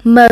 mơ.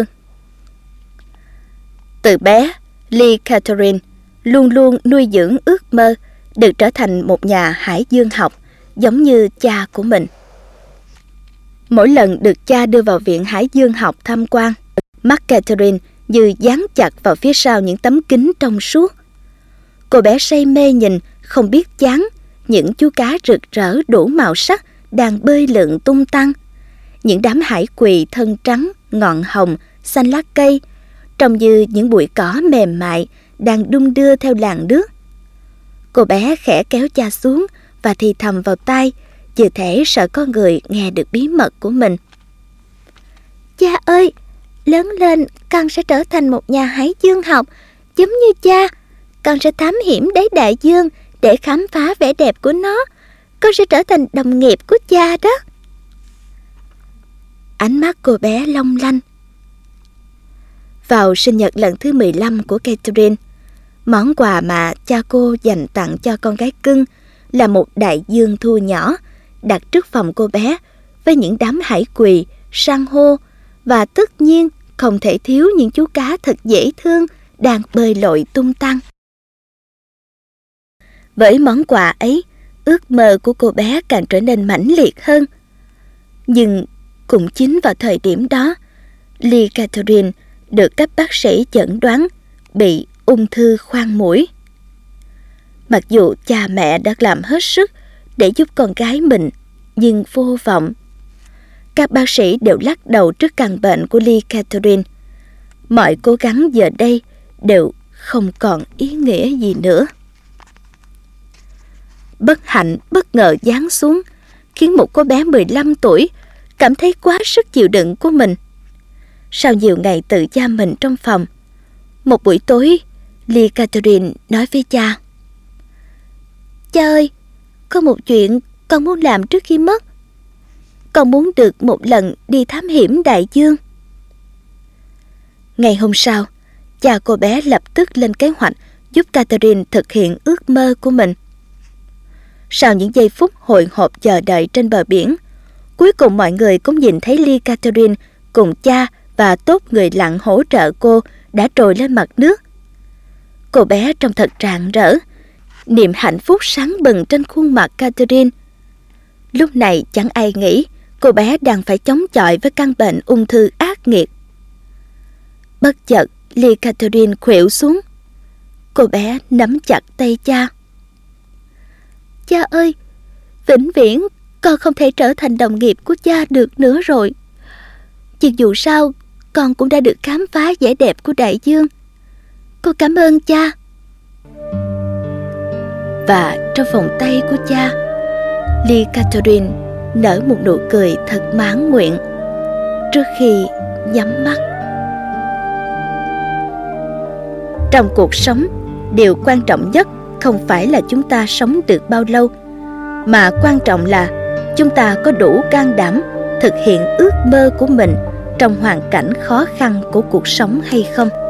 Từ bé, Lee Catherine luôn luôn nuôi dưỡng ước mơ được trở thành một nhà hải dương học giống như cha của mình. Mỗi lần được cha đưa vào viện hải dương học tham quan, mắt Catherine như dán chặt vào phía sau những tấm kính trong suốt. Cô bé say mê nhìn không biết chán những chú cá rực rỡ đủ màu sắc đang bơi lượn tung tăng, những đám hải quỳ thân trắng, ngọn hồng, xanh lá cây, trông như những bụi cỏ mềm mại đang đung đưa theo làn nước. Cô bé khẽ kéo cha xuống và thì thầm vào tai, như thể sợ có người nghe được bí mật của mình. Cha ơi, lớn lên con sẽ trở thành một nhà hải dương học giống như cha. Con sẽ thám hiểm đáy đại dương để khám phá vẻ đẹp của nó. Con sẽ trở thành đồng nghiệp của cha đó. Ánh mắt cô bé long lanh. Vào sinh nhật lần thứ 15 của Catherine, món quà mà cha cô dành tặng cho con gái cưng là một đại dương thu nhỏ đặt trước phòng cô bé với những đám hải quỳ, san hô và tất nhiên không thể thiếu những chú cá thật dễ thương đang bơi lội tung tăng. Với món quà ấy, ước mơ của cô bé càng trở nên mãnh liệt hơn. Nhưng cũng chính vào thời điểm đó, Lee Catherine được các bác sĩ chẩn đoán bị ung thư khoang mũi. Mặc dù cha mẹ đã làm hết sức để giúp con gái mình, nhưng vô vọng. Các bác sĩ đều lắc đầu trước căn bệnh của Lee Catherine. Mọi cố gắng giờ đây đều không còn ý nghĩa gì nữa. Bất hạnh bất ngờ giáng xuống, khiến một cô bé 15 tuổi cảm thấy quá sức chịu đựng của mình. Sau nhiều ngày tự giam mình trong phòng, một buổi tối, Lee Catherine nói với cha: Cha ơi, có một chuyện con muốn làm trước khi mất. Con muốn được một lần đi thám hiểm đại dương. Ngày hôm sau, cha cô bé lập tức lên kế hoạch giúp Catherine thực hiện ước mơ của mình. Sau những giây phút hồi hộp chờ đợi trên bờ biển, cuối cùng mọi người cũng nhìn thấy Lee Catherine cùng cha và tốt người lặn hỗ trợ cô đã trồi lên mặt nước. Cô bé trông thật rạng rỡ, niềm hạnh phúc sáng bừng trên khuôn mặt Catherine. Lúc này chẳng ai nghĩ cô bé đang phải chống chọi với căn bệnh ung thư ác nghiệt. Bất chợt, Lee Catherine khuỵu xuống. Cô bé nắm chặt tay cha. Cha ơi, vĩnh viễn con không thể trở thành đồng nghiệp của cha được nữa rồi. Nhưng dù sao, con cũng đã được khám phá vẻ đẹp của đại dương. Con cảm ơn cha. Và trong vòng tay của cha, Lee Catherine nở một nụ cười thật mãn nguyện trước khi nhắm mắt. Trong cuộc sống, điều quan trọng nhất không phải là chúng ta sống được bao lâu, mà quan trọng là chúng ta có đủ can đảm thực hiện ước mơ của mình trong hoàn cảnh khó khăn của cuộc sống hay không.